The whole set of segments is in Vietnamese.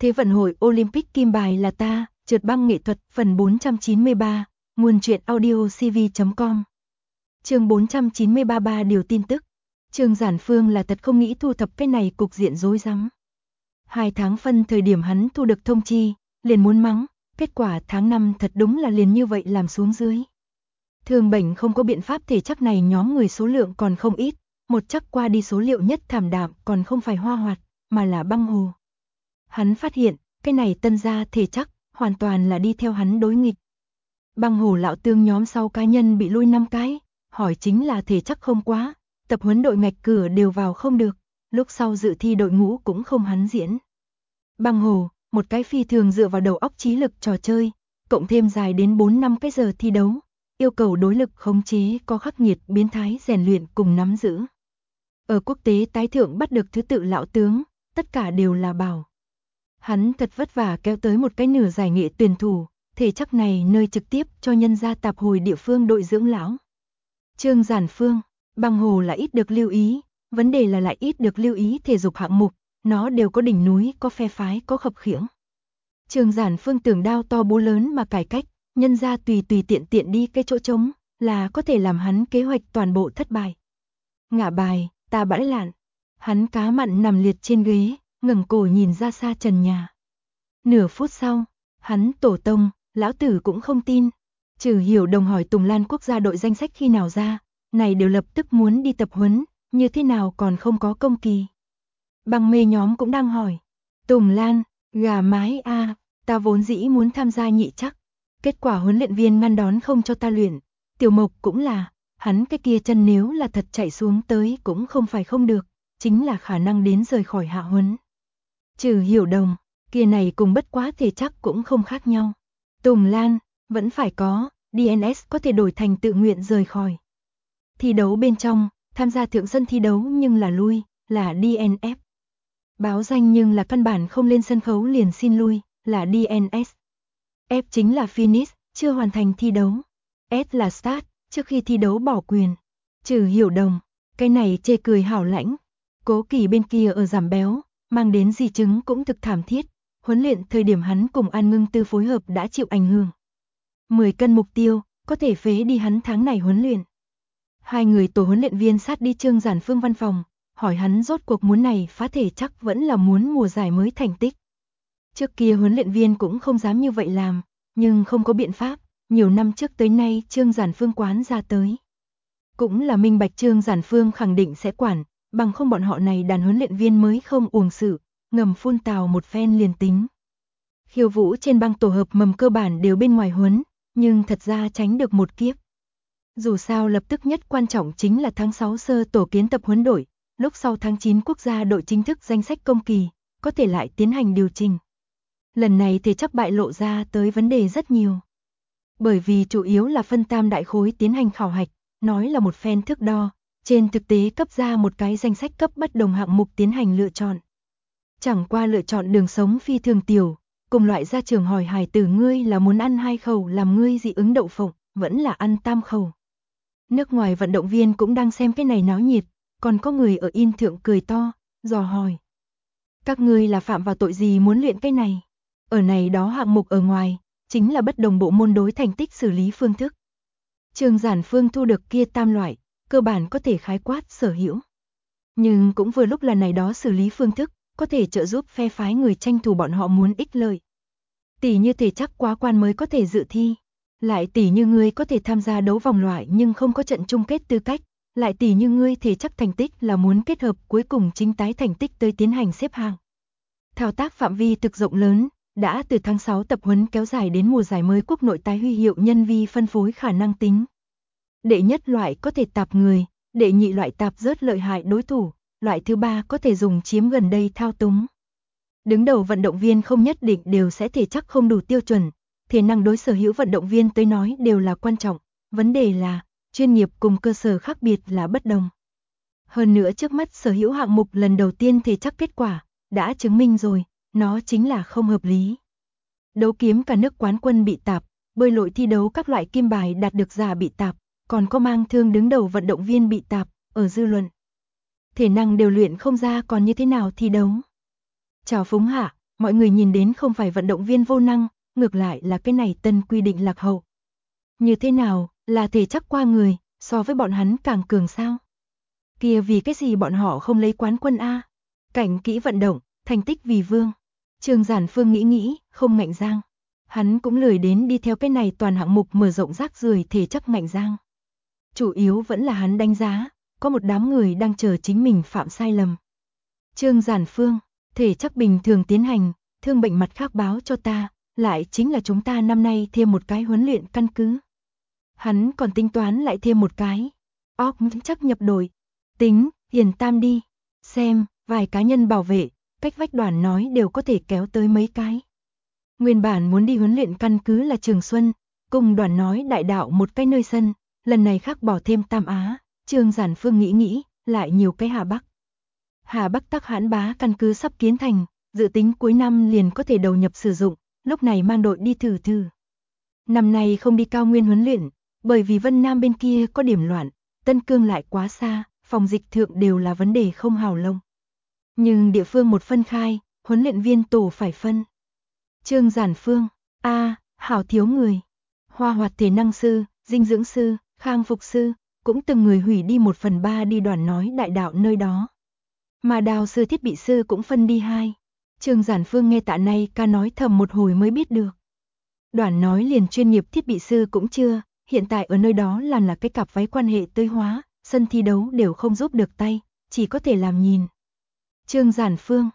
Thế vận hội Olympic kim bài là ta, trượt băng nghệ thuật phần 493, nguồn truyện audio cv.com. Chương 493 điều tin tức. Trương Giản Phương là thật không nghĩ thu thập cái này cục diện rối rắm. 2 tháng phân thời điểm hắn thu được thông chi, liền muốn mắng, kết quả tháng 5 thật đúng là liền như vậy làm xuống dưới. Thương bệnh không có biện pháp thể chắc này nhóm người số lượng còn không ít, một chắc qua đi số liệu nhất thảm đạm còn không phải Hoa Hoạt, mà là Băng Hồ. Hắn phát hiện, cái này tân gia thể chắc, hoàn toàn là đi theo hắn đối nghịch. Băng Hồ lão tương nhóm 6 cá nhân bị lui 5 cái, hỏi chính là thể chắc không quá, tập huấn đội ngạch cửa đều vào không được, lúc sau dự thi đội ngũ cũng không hắn diễn. Băng Hồ, một cái phi thường dựa vào đầu óc trí lực trò chơi, cộng thêm dài đến 4-5 cái giờ thi đấu, yêu cầu đối lực khống chế có khắc nghiệt biến thái rèn luyện cùng nắm giữ. Ở quốc tế tái thượng bắt được thứ tự lão tướng, tất cả đều là bảo. Hắn thật vất vả kéo tới một cái nửa giải nghệ tuyển thủ, thể chắc này nơi trực tiếp cho nhân gia tạp hồi địa phương đội dưỡng lão. Trương Giản Phương, Băng Hồ là ít được lưu ý, vấn đề là lại ít được lưu ý thể dục hạng mục, nó đều có đỉnh núi, có phe phái, có khập khiễng. Trương Giản Phương tưởng đao to búa lớn mà cải cách, nhân gia tùy tiện đi cái chỗ trống, là có thể làm hắn kế hoạch toàn bộ thất bại. Ngả bài, ta bãi lạn, hắn cá mặn nằm liệt trên ghế, ngẩng cổ nhìn ra xa trần nhà. Nửa phút sau, hắn tổ tông, lão tử cũng không tin. Trừ Hiểu Đồng hỏi Tùng Lan quốc gia đội danh sách khi nào ra, này đều lập tức muốn đi tập huấn, như thế nào còn không có công kỳ. Băng mê nhóm cũng đang hỏi, Tùng Lan, gà mái a, ta vốn dĩ muốn tham gia nhị chắc, kết quả huấn luyện viên ngăn đón không cho ta luyện, Tiểu Mộc cũng là, hắn cái kia chân nếu là thật chạy xuống tới cũng không phải không được, chính là khả năng đến rời khỏi hạ huấn. Trừ Hiểu Đồng, kia này cùng bất quá thể chắc cũng không khác nhau. Tùng Lan, vẫn phải có, DNS có thể đổi thành tự nguyện rời khỏi. Thi đấu bên trong, tham gia thượng sân thi đấu nhưng là lui, là DNF. Báo danh nhưng là căn bản không lên sân khấu liền xin lui, là DNS. F chính là finish, chưa hoàn thành thi đấu. S là start, trước khi thi đấu bỏ quyền. Trừ Hiểu Đồng, cái này chê cười hảo lãnh. Cố Kỳ bên kia ở giảm béo, mang đến di chứng cũng thực thảm thiết. Huấn luyện thời điểm hắn cùng An Ngưng Tư phối hợp đã chịu ảnh hưởng. 10 cân mục tiêu, có thể phế đi hắn tháng này huấn luyện. Hai người tổ huấn luyện viên sát đi Trương Giản Phương văn phòng, hỏi hắn rốt cuộc muốn này phá thể chắc vẫn là muốn mùa giải mới thành tích. Trước kia huấn luyện viên cũng không dám như vậy làm, nhưng không có biện pháp, nhiều năm trước tới nay Trương Giản Phương quán ra tới. Cũng là minh bạch Trương Giản Phương khẳng định sẽ quản, bằng không bọn họ này đàn huấn luyện viên mới không uổng sự, ngầm phun tào một phen liền tính. Khiêu vũ trên băng tổ hợp mầm cơ bản đều bên ngoài huấn, nhưng thật ra tránh được một kiếp. Dù sao lập tức nhất quan trọng chính là tháng 6 sơ tổ kiến tập huấn đội, lúc sau tháng 9 quốc gia đội chính thức danh sách công kỳ, có thể lại tiến hành điều chỉnh. Lần này thì chắc bại lộ ra tới vấn đề rất nhiều. Bởi vì chủ yếu là phân tam đại khối tiến hành khảo hạch, nói là một phen thước đo, trên thực tế cấp ra một cái danh sách cấp bất đồng hạng mục tiến hành lựa chọn. Chẳng qua lựa chọn đường sống phi thường tiểu, cùng loại gia trưởng hỏi hài tử ngươi là muốn ăn 2 khẩu làm ngươi dị ứng đậu phộng, vẫn là ăn 3 khẩu. Nước ngoài vận động viên cũng đang xem cái này náo nhiệt, còn có người ở in thượng cười to, dò hỏi. Các ngươi là phạm vào tội gì muốn luyện cái này? Ở này đó hạng mục ở ngoài, chính là bất đồng bộ môn đối thành tích xử lý phương thức. Trương Giản Phương thu được kia tam loại, cơ bản có thể khái quát sở hữu. Nhưng cũng vừa lúc là này đó xử lý phương thức, có thể trợ giúp phe phái người tranh thủ bọn họ muốn ích lợi. Tỷ như thể chắc quá quan mới có thể dự thi, lại tỷ như ngươi có thể tham gia đấu vòng loại nhưng không có trận chung kết tư cách, lại tỷ như ngươi thể chắc thành tích là muốn kết hợp cuối cùng chính tái thành tích tới tiến hành xếp hạng. Thao tác phạm vi thực rộng lớn, đã từ tháng 6 tập huấn kéo dài đến mùa giải mới quốc nội tái huy hiệu nhân vi phân phối khả năng tính. Đệ nhất loại có thể tạp người, đệ nhị loại tạp rớt lợi hại đối thủ, loại thứ ba có thể dùng chiếm gần đây thao túng. Đứng đầu vận động viên không nhất định đều sẽ thể chắc không đủ tiêu chuẩn, thể năng đối sở hữu vận động viên tới nói đều là quan trọng, vấn đề là chuyên nghiệp cùng cơ sở khác biệt là bất đồng. Hơn nữa trước mắt sở hữu hạng mục lần đầu tiên thể chắc kết quả, đã chứng minh rồi, nó chính là không hợp lý. Đấu kiếm cả nước quán quân bị tạp, bơi lội thi đấu các loại kim bài đạt được giả bị tạp, còn có mang thương đứng đầu vận động viên bị tạp, ở dư luận. Thể năng đều luyện không ra còn như thế nào thi đấu. Chào phúng hạ, mọi người nhìn đến không phải vận động viên vô năng, ngược lại là cái này tân quy định lạc hậu. Như thế nào, là thể chắc qua người, so với bọn hắn càng cường sao? Kia vì cái gì bọn họ không lấy quán quân a? Cảnh kỹ vận động, thành tích vì vương. Trương Giản Phương nghĩ, không ngạnh giang. Hắn cũng lười đến đi theo cái này toàn hạng mục mở rộng rác rưởi thể chắc ngạnh giang. Chủ yếu vẫn là hắn đánh giá, có một đám người đang chờ chính mình phạm sai lầm. Trương Giản Phương, thể chắc bình thường tiến hành, thương bệnh mặt khác báo cho ta, lại chính là chúng ta năm nay thêm một cái huấn luyện căn cứ. Hắn còn tính toán lại thêm một cái. Chắc nhập đội. Tính, hiền tam đi. Xem, vài cá nhân bảo vệ, cách vách đoàn nói đều có thể kéo tới mấy cái. Nguyên bản muốn đi huấn luyện căn cứ là Trường Xuân, cùng đoàn nói đại đạo một cái nơi sân, lần này khác bỏ thêm Tam Á, Trương Giản Phương nghĩ, lại nhiều cái Hà Bắc. Hà Bắc Tắc Hãn Bá căn cứ sắp kiến thành, dự tính cuối năm liền có thể đầu nhập sử dụng, lúc này mang đội đi thử. Năm nay không đi cao nguyên huấn luyện, bởi vì Vân Nam bên kia có điểm loạn, Tân Cương lại quá xa, phòng dịch thượng đều là vấn đề không hào lông. Nhưng địa phương một phân khai, huấn luyện viên tổ phải phân. Trương Giản Phương, hảo thiếu người. Hoa hoạt thể năng sư, dinh dưỡng sư, khang phục sư, cũng từng người hủy đi 1/3 đi đoàn nói đại đạo nơi đó. Mà đào sư thiết bị sư cũng phân đi 2. Trương Giản Phương nghe Tạ Nay ca nói thầm một hồi mới biết được. Đoàn nói liền chuyên nghiệp thiết bị sư cũng chưa, hiện tại ở nơi đó là cái cặp váy quan hệ tươi hóa, sân thi đấu đều không giúp được tay, chỉ có thể làm nhìn. Trương Giản Phương,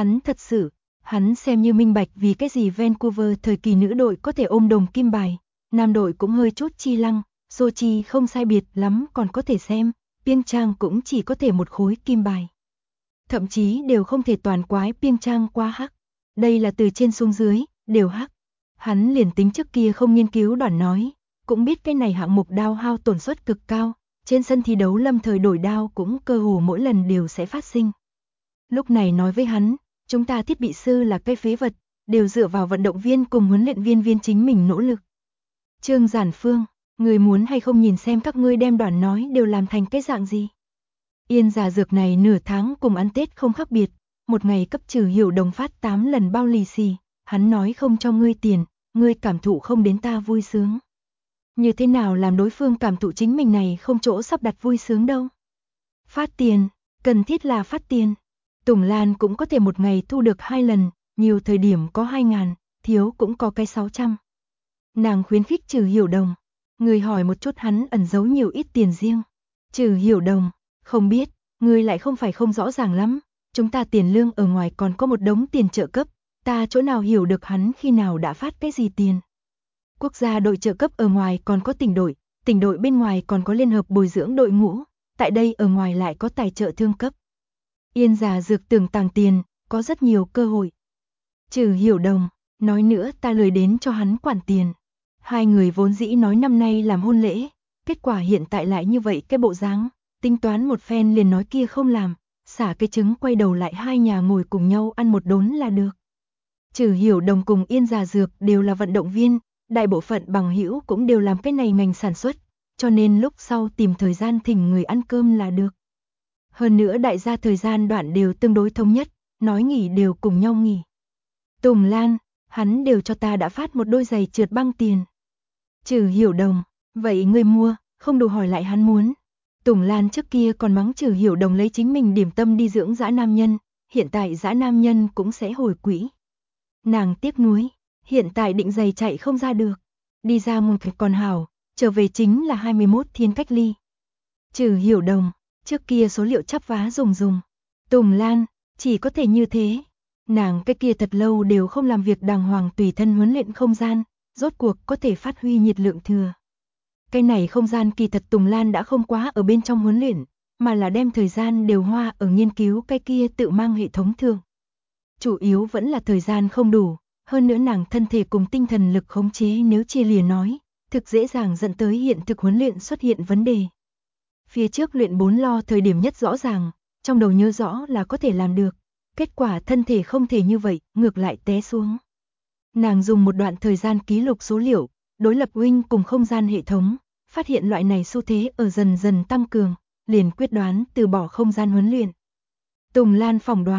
hắn xem như minh bạch vì cái gì Vancouver thời kỳ nữ đội có thể ôm đồng kim bài, nam đội cũng hơi chút chi lăng, Sochi không sai biệt lắm còn có thể xem, Pyeongchang cũng chỉ có thể một khối kim bài. Thậm chí đều không thể toàn quái Pyeongchang qua hắc, đây là từ trên xuống dưới, đều hắc. Hắn liền tính trước kia không nghiên cứu đoàn nói, cũng biết cái này hạng mục đao hao tổn suất cực cao, trên sân thi đấu lâm thời đổi đao cũng cơ hồ mỗi lần đều sẽ phát sinh. Lúc này nói với hắn, chúng ta thiết bị sư là cái phế vật, đều dựa vào vận động viên cùng huấn luyện viên chính mình nỗ lực. Trương Giản Phương, người muốn hay không nhìn xem các ngươi đem đoàn nói đều làm thành cái dạng gì? Yên Giả Dược này nửa tháng cùng ăn Tết không khác biệt, một ngày cấp trừ Hiểu Đồng phát 8 lần bao lì xì, hắn nói không cho ngươi tiền, ngươi cảm thụ không đến ta vui sướng. Như thế nào làm đối phương cảm thụ chính mình này không chỗ sắp đặt vui sướng đâu? Phát tiền, cần thiết là phát tiền. Tùng Lan cũng có thể một ngày thu được 2 lần, nhiều thời điểm có 2.000, thiếu cũng có cái 600. Nàng khuyến khích Trừ Hiểu Đồng. Người hỏi một chút hắn ẩn giấu nhiều ít tiền riêng. Trừ Hiểu Đồng, không biết, người lại không phải không rõ ràng lắm. Chúng ta tiền lương ở ngoài còn có một đống tiền trợ cấp, ta chỗ nào hiểu được hắn khi nào đã phát cái gì tiền. Quốc gia đội trợ cấp ở ngoài còn có tỉnh đội bên ngoài còn có liên hợp bồi dưỡng đội ngũ, tại đây ở ngoài lại có tài trợ thương cấp. Yên Giả Dược tưởng tàng tiền, có rất nhiều cơ hội. Trừ Hiểu Đồng, nói nữa ta lười đến cho hắn quản tiền. Hai người vốn dĩ nói năm nay làm hôn lễ, kết quả hiện tại lại như vậy cái bộ dáng, tính toán một phen liền nói kia không làm, xả cái trứng quay đầu lại hai nhà ngồi cùng nhau ăn một đốn là được. Trừ Hiểu Đồng cùng Yên Giả Dược đều là vận động viên, đại bộ phận bằng hữu cũng đều làm cái này ngành sản xuất, cho nên lúc sau tìm thời gian thỉnh người ăn cơm là được. Hơn nữa đại gia thời gian đoạn đều tương đối thống nhất, nói nghỉ đều cùng nhau nghỉ. Tùng Lan, hắn đều cho ta đã phát một đôi giày trượt băng tiền. Trừ Hiểu Đồng, vậy ngươi mua, không đủ hỏi lại hắn muốn. Tùng Lan trước kia còn mắng Trừ Hiểu Đồng lấy chính mình điểm tâm đi dưỡng dã nam nhân, hiện tại dã nam nhân cũng sẽ hồi quỹ. Nàng tiếc nuối, hiện tại định giày chạy không ra được, đi ra một cái còn hảo, trở về chính là 21 thiên cách ly. Trừ Hiểu Đồng, trước kia số liệu chắp vá dùng. Tùng Lan, chỉ có thể như thế. Nàng cái kia thật lâu đều không làm việc đàng hoàng tùy thân huấn luyện không gian, rốt cuộc có thể phát huy nhiệt lượng thừa. Cái này không gian kỳ thật Tùng Lan đã không quá ở bên trong huấn luyện, mà là đem thời gian đều hoa ở nghiên cứu cái kia tự mang hệ thống thường. Chủ yếu vẫn là thời gian không đủ, hơn nữa nàng thân thể cùng tinh thần lực khống chế nếu chia lìa nói, thực dễ dàng dẫn tới hiện thực huấn luyện xuất hiện vấn đề. Phía trước luyện 4 lo thời điểm nhất rõ ràng, trong đầu nhớ rõ là có thể làm được, kết quả thân thể không thể như vậy, ngược lại té xuống. Nàng dùng một đoạn thời gian ký lục số liệu, đối lập Wing cùng không gian hệ thống, phát hiện loại này xu thế ở dần dần tăng cường, liền quyết đoán từ bỏ không gian huấn luyện. Tùng Lan phỏng đoán,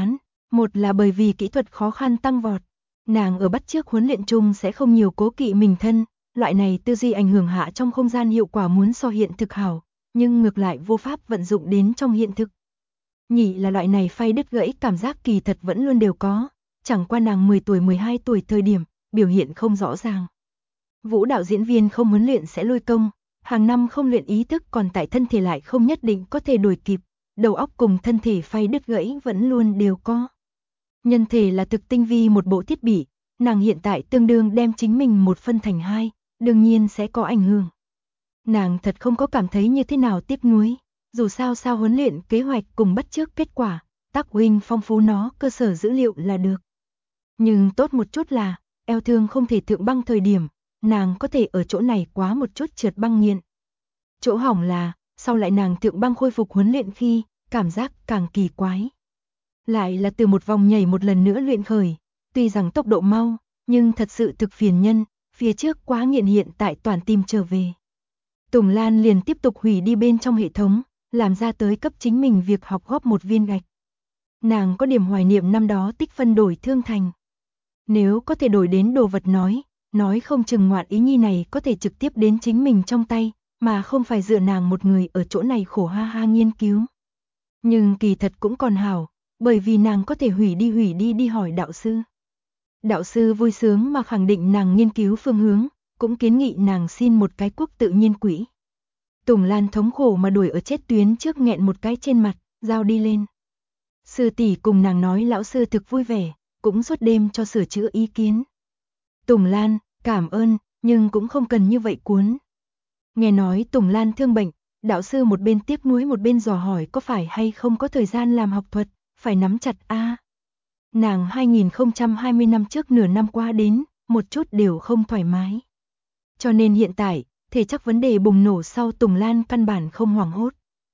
Một là bởi vì kỹ thuật khó khăn tăng vọt, nàng ở bắt chước huấn luyện chung sẽ không nhiều cố kỵ mình thân, loại này tư duy ảnh hưởng hạ trong không gian hiệu quả muốn so hiện thực hảo, nhưng ngược lại vô pháp vận dụng đến trong hiện thực. Nhị là loại này phai đứt gãy cảm giác kỳ thật vẫn luôn đều có, chẳng qua nàng 10 tuổi 12 tuổi thời điểm, biểu hiện không rõ ràng. Vũ đạo diễn viên không huấn luyện sẽ lôi công, hàng năm không luyện ý thức còn tại thân thể lại không nhất định có thể đuổi kịp, đầu óc cùng thân thể phai đứt gãy vẫn luôn đều có. Nhân thể là thực tinh vi một bộ thiết bị, nàng hiện tại tương đương đem chính mình một phân thành hai, đương nhiên sẽ có ảnh hưởng. Nàng thật không có cảm thấy như thế nào tiếc nuối, dù sao huấn luyện kế hoạch cùng bắt chước kết quả, tác huynh phong phú nó cơ sở dữ liệu là được. Nhưng tốt một chút là, eo thương không thể thượng băng thời điểm, nàng có thể ở chỗ này quá một chút trượt băng nghiện. Chỗ hỏng là, sau lại nàng thượng băng khôi phục huấn luyện khi, cảm giác càng kỳ quái. Lại là từ một vòng nhảy một lần nữa luyện khởi, tuy rằng tốc độ mau, nhưng thật sự thực phiền nhân, phía trước quá nghiện hiện tại toàn tìm trở về. Tùng Lan liền tiếp tục hủy đi bên trong hệ thống, làm ra tới cấp chính mình việc học góp một viên gạch. Nàng có điểm hoài niệm năm đó tích phân đổi thương thành. Nếu có thể đổi đến đồ vật nói không chừng ngoạn ý nhi này có thể trực tiếp đến chính mình trong tay, mà không phải dựa nàng một người ở chỗ này khổ ha ha nghiên cứu. Nhưng kỳ thật cũng còn hảo, bởi vì nàng có thể hủy đi hỏi đạo sư. Đạo sư vui sướng mà khẳng định nàng nghiên cứu phương hướng, cũng kiến nghị nàng xin một cái quốc tự nhiên quỹ. Tùng Lan thống khổ mà đuổi ở chết tuyến trước nghẹn một cái trên mặt, giao đi lên. Sư tỷ cùng nàng nói lão sư thực vui vẻ, cũng suốt đêm cho sửa chữa ý kiến. Tùng Lan, cảm ơn, nhưng cũng không cần như vậy cuốn. Nghe nói Tùng Lan thương bệnh, đạo sư một bên tiếc nuối một bên dò hỏi có phải hay không có thời gian làm học thuật, phải nắm chặt a. Nàng 2020 năm trước nửa năm qua đến, một chút đều không thoải mái. Cho nên hiện tại, thể chắc vấn đề bùng nổ sau Tùng Lan căn bản không hoảng hốt.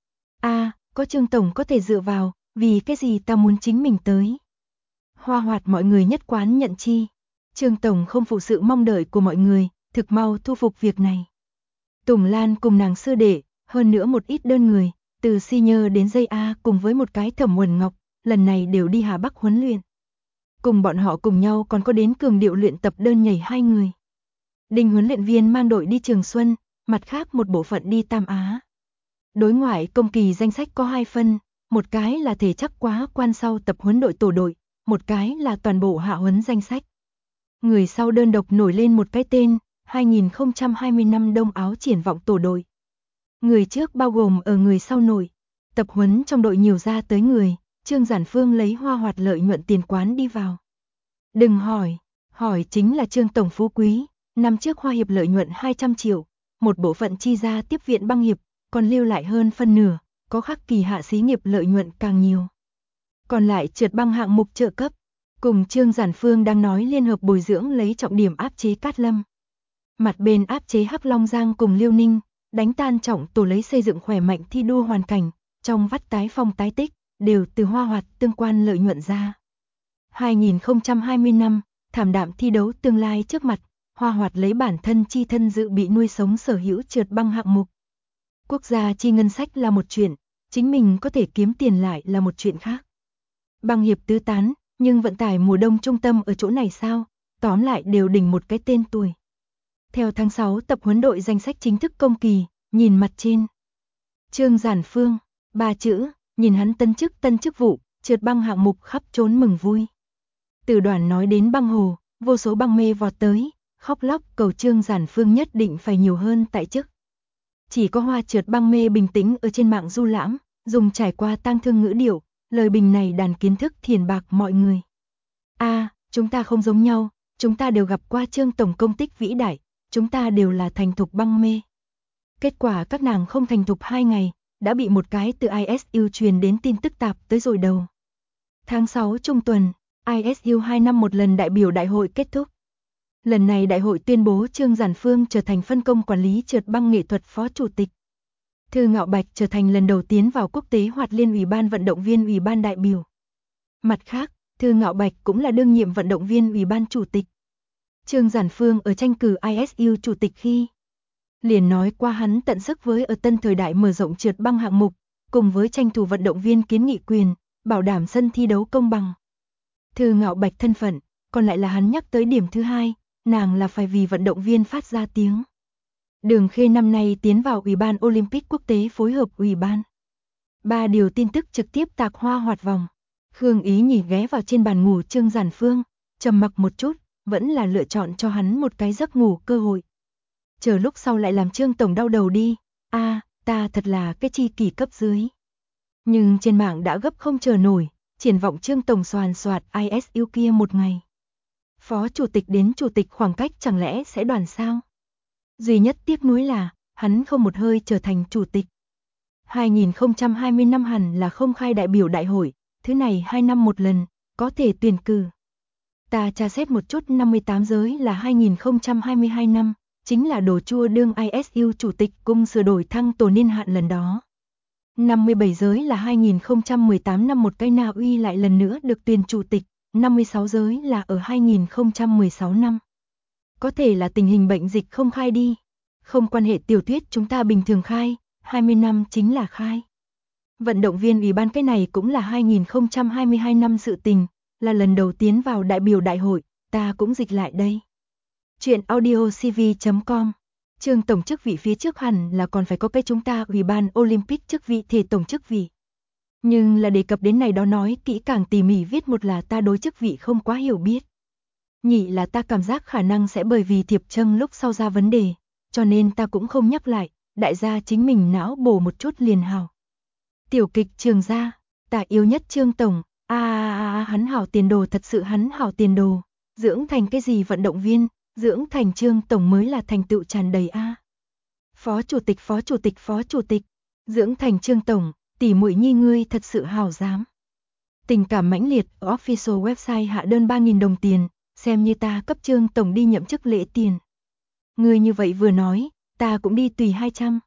Có Trương Tổng có thể dựa vào, vì cái gì ta muốn chính mình tới. Hoa Hoạt mọi người nhất quán nhận chi. Trương Tổng không phụ sự mong đợi của mọi người, thực mau thu phục việc này. Tùng Lan cùng nàng sư đệ, hơn nữa một ít đơn người, từ senior đến dây A cùng với một cái Thẩm Uẩn Ngọc, lần này đều đi Hà Bắc huấn luyện. Cùng bọn họ cùng nhau còn có đến cường điệu luyện tập đơn nhảy 2 người. Đinh huấn luyện viên mang đội đi Trường Xuân, mặt khác một bộ phận đi Tam Á. Đối ngoại công kỳ danh sách có 2 phân, một cái là thể chắc quá quan sau tập huấn đội tổ đội, một cái là toàn bộ hạ huấn danh sách. Người sau đơn độc nổi lên một cái tên, 2020 năm Đông Áo triển vọng tổ đội. Người trước bao gồm ở người sau nổi, tập huấn trong đội nhiều ra tới người, Trương Giản Phương lấy Hoa Hoạt lợi nhuận tiền quán đi vào. Đừng hỏi chính là Trương Tổng phú quý, năm trước Hoa Hiệp lợi nhuận 200 triệu, một bộ phận chi ra tiếp viện băng hiệp, còn lưu lại hơn phân nửa, có khắc kỳ hạ xí nghiệp lợi nhuận càng nhiều. Còn lại trượt băng hạng mục trợ cấp, cùng Trương Giản Phương đang nói liên hợp bồi dưỡng lấy trọng điểm áp chế Cát Lâm. Mặt bên áp chế Hắc Long Giang cùng Liêu Ninh, đánh tan trọng tổ lấy xây dựng khỏe mạnh thi đua hoàn cảnh, trong vắt tái phong tái tích, đều từ Hoa Hoạt tương quan lợi nhuận ra. 2020 năm, thảm đạm thi đấu tương lai trước mặt, Hoa Hoạt lấy bản thân chi thân dự bị nuôi sống sở hữu trượt băng hạng mục. Quốc gia chi ngân sách là một chuyện, chính mình có thể kiếm tiền lại là một chuyện khác. Băng hiệp tứ tán, nhưng vận tải mùa đông trung tâm ở chỗ này sao, tóm lại đều đỉnh một cái tên tuổi. Theo tháng 6 tập huấn đội danh sách chính thức công kỳ, nhìn mặt trên. Trương Giản Phương, 3 chữ, nhìn hắn tân chức vụ, trượt băng hạng mục khắp trốn mừng vui. Từ đoàn nói đến băng hồ, vô số băng mê vọt tới, khóc lóc cầu Trương Giản Phương nhất định phải nhiều hơn tại chức. Chỉ có Hoa trượt băng mê bình tĩnh ở trên mạng du lãm, dùng trải qua tang thương ngữ điệu, lời bình này đàn kiến thức thiền bạc mọi người. Chúng ta không giống nhau, chúng ta đều gặp qua Trương Tổng công tích vĩ đại, chúng ta đều là thành thục băng mê. Kết quả các nàng không thành thục 2 ngày, đã bị một cái từ ISU truyền đến tin tức tạp tới rồi đầu. Tháng 6 trung tuần, ISU 2 năm một lần đại biểu đại hội kết thúc. Lần này đại hội tuyên bố Trương Giản Phương trở thành phân công quản lý trượt băng nghệ thuật phó chủ tịch. Thư Ngạo Bạch trở thành lần đầu tiến vào quốc tế hoạt liên ủy ban vận động viên ủy ban đại biểu. Mặt khác, Thư Ngạo Bạch cũng là đương nhiệm vận động viên ủy ban chủ tịch. Trương Giản Phương ở tranh cử ISU chủ tịch khi liền nói qua hắn tận sức với ở tân thời đại mở rộng trượt băng hạng mục, cùng với tranh thủ vận động viên kiến nghị quyền, bảo đảm sân thi đấu công bằng. Thư Ngạo Bạch thân phận, còn lại là hắn nhắc tới điểm thứ hai, nàng là phải vì vận động viên phát ra tiếng. Đường Khê năm nay tiến vào Ủy ban Olympic quốc tế phối hợp Ủy ban. 3 điều tin tức trực tiếp tạc hoa hoạt vòng. Khương Ý Nhỉ ghé vào trên bàn ngủ Trương Giản Phương, trầm mặc một chút, vẫn là lựa chọn cho hắn một cái giấc ngủ cơ hội. Chờ lúc sau lại làm Trương tổng đau đầu đi. Ta thật là cái chi kỷ cấp dưới. Nhưng trên mạng đã gấp không chờ nổi, triển vọng Trương tổng soàn soạt ISU kia một ngày. Phó chủ tịch đến chủ tịch khoảng cách chẳng lẽ sẽ đoàn sao? Duy nhất tiếc nuối là, hắn không một hơi trở thành chủ tịch. 2020 năm hẳn là không khai đại biểu đại hội, thứ này 2 năm một lần, có thể tuyển cử. Ta tra xét một chút 58 giới là 2022 năm, chính là đồ chua đương ISU chủ tịch cung sửa đổi thăng tổ niên hạn lần đó. 57 giới là 2018 năm một cái Na Uy lại lần nữa được tuyển chủ tịch, 56 giới là ở 2016 năm. Có thể là tình hình bệnh dịch không khai đi. Không quan hệ tiểu thuyết chúng ta bình thường khai, 20 năm chính là khai. Vận động viên ủy ban cái này cũng là 2022 năm sự tình, là lần đầu tiến vào đại biểu đại hội, ta cũng dịch lại đây. Chuyện audiocv.com. Trương tổng chức vị phía trước hẳn là còn phải có cái chúng ta Ủy ban Olympic chức vị thể tổng chức vị. Nhưng là đề cập đến này đó nói kỹ càng tỉ mỉ viết một là ta đối chức vị không quá hiểu biết. Nhị là ta cảm giác khả năng sẽ bởi vì thiệp châm lúc sau ra vấn đề, cho nên ta cũng không nhắc lại, đại gia chính mình não bổ một chút liền hào. Tiểu kịch Trường gia, ta yêu nhất Trương tổng, hắn hảo tiền đồ, thật sự hắn hảo tiền đồ, dưỡng thành cái gì vận động viên, dưỡng thành Trương tổng mới là thành tựu tràn đầy a. Phó chủ tịch, dưỡng thành Trương tổng, tỷ muội nhi ngươi thật sự hảo dám. Tình cảm mãnh liệt, official website hạ đơn 3.000 đồng tiền, xem như ta cấp Trương tổng đi nhậm chức lễ tiền. Ngươi như vậy vừa nói, ta cũng đi tùy 200.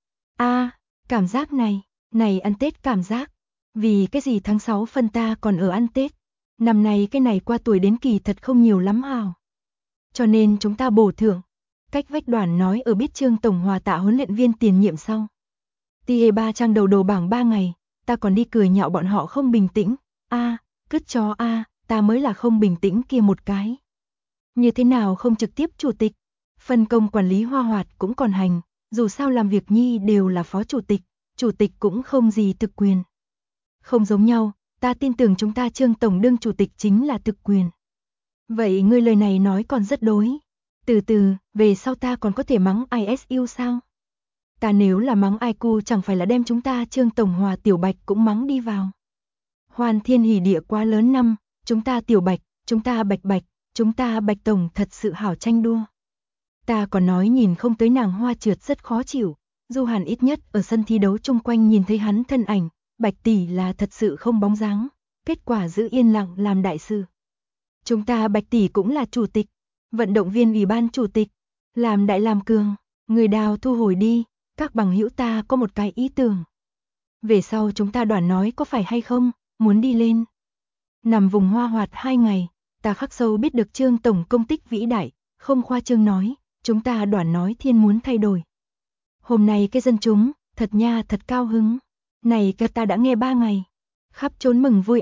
Cảm giác này ăn Tết cảm giác. Vì cái gì tháng 6 phân ta còn ở ăn Tết. Năm nay cái này qua tuổi đến kỳ thật không nhiều lắm hào. Cho nên chúng ta bổ thưởng. Cách vách Đoàn nói ở biết Trương tổng hòa tạ huấn luyện viên tiền nhiệm sau. Tia 3 trang đầu bảng 3 ngày, ta còn đi cười nhạo bọn họ không bình tĩnh. Cứt chó ta mới là không bình tĩnh kia một cái. Như thế nào không trực tiếp chủ tịch, phân công quản lý Hoa Hoạt cũng còn hành, dù sao làm việc nhi đều là phó chủ tịch cũng không gì thực quyền. Không giống nhau, ta tin tưởng chúng ta Trương tổng đương chủ tịch chính là thực quyền. Vậy ngươi lời này nói còn rất đối. Từ từ, về sau ta còn có thể mắng ISU sao? Ta nếu là mắng IQ chẳng phải là đem chúng ta Trương tổng hòa Tiểu Bạch cũng mắng đi vào. Hoan thiên hỉ địa quá lớn năm, chúng ta Tiểu Bạch, chúng ta Bạch, chúng ta Bạch tổng thật sự hảo tranh đua. Ta còn nói nhìn không tới nàng Hoa Trượt rất khó chịu, Du Hàn ít nhất ở sân thi đấu chung quanh nhìn thấy hắn thân ảnh, Bạch tỷ là thật sự không bóng dáng, kết quả giữ yên lặng làm đại sự. Chúng ta Bạch tỷ cũng là chủ tịch, vận động viên ủy ban chủ tịch, làm đại làm cường, người Đào thu hồi đi, các bằng hữu ta có một cái ý tưởng. Về sau chúng ta Đoàn nói có phải hay không, muốn đi lên. Nằm vùng Hoa Hoạt 2 ngày, ta khắc sâu biết được Trương tổng công tích vĩ đại, không khoa trương nói, chúng ta Đoàn nói thiên muốn thay đổi. Hôm nay cái dân chúng, thật nha thật cao hứng. Này cả ta đã nghe 3 ngày, khắp trốn mừng vui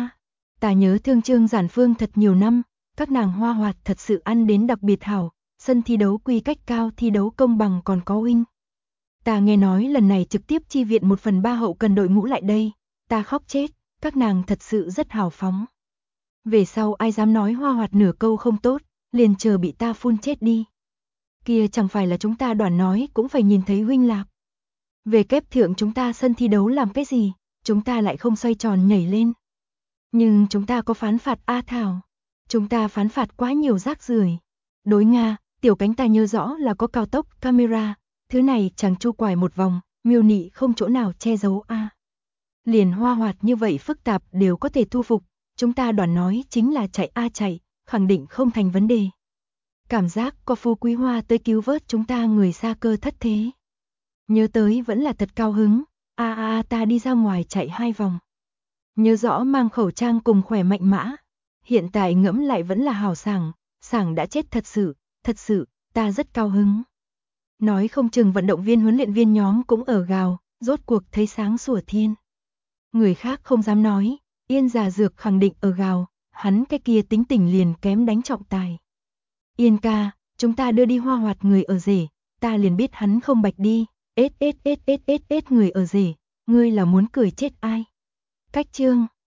Ta nhớ thương Trương Giản Phương thật nhiều năm, các nàng Hoa Hoạt thật sự ăn đến đặc biệt hảo, sân thi đấu quy cách cao, thi đấu công bằng còn có uy. Ta nghe nói lần này trực tiếp chi viện 1/3 hậu cần đội ngũ lại đây, ta khóc chết, các nàng thật sự rất hào phóng. Về sau ai dám nói Hoa Hoạt nửa câu không tốt, liền chờ bị ta phun chết đi. Kia chẳng phải là chúng ta Đoàn nói cũng phải nhìn thấy huynh lạc. Về kép thượng chúng ta sân thi đấu làm cái gì, chúng ta lại không xoay tròn nhảy lên. Nhưng chúng ta có phán phạt Thảo. Chúng ta phán phạt quá nhiều rác rưởi. Đối Nga, tiểu cánh ta nhớ rõ là có cao tốc, camera, thứ này chẳng chu quải một vòng, miêu nị không chỗ nào che giấu Liền Hoa Hoạt như vậy phức tạp đều có thể thu phục, chúng ta Đoàn nói chính là chạy chạy, khẳng định không thành vấn đề. Cảm giác có Phú Quý Hoa tới cứu vớt chúng ta người xa cơ thất thế. Nhớ tới vẫn là thật cao hứng, ta đi ra ngoài chạy 2 vòng. Nhớ rõ mang khẩu trang cùng khỏe mạnh mã. Hiện tại ngẫm lại vẫn là hào sảng đã chết thật sự, ta rất cao hứng. Nói không chừng vận động viên huấn luyện viên nhóm cũng ở gào, rốt cuộc thấy sáng sủa thiên. Người khác không dám nói, Yên Già Dược khẳng định ở gào, hắn cái kia tính tình liền kém đánh trọng tài. Yên ca, chúng ta đưa đi Hoa Hoạt người ở rể, ta liền biết hắn không bạch đi, ết người ở rể, ngươi là muốn cười chết ai. Cách chương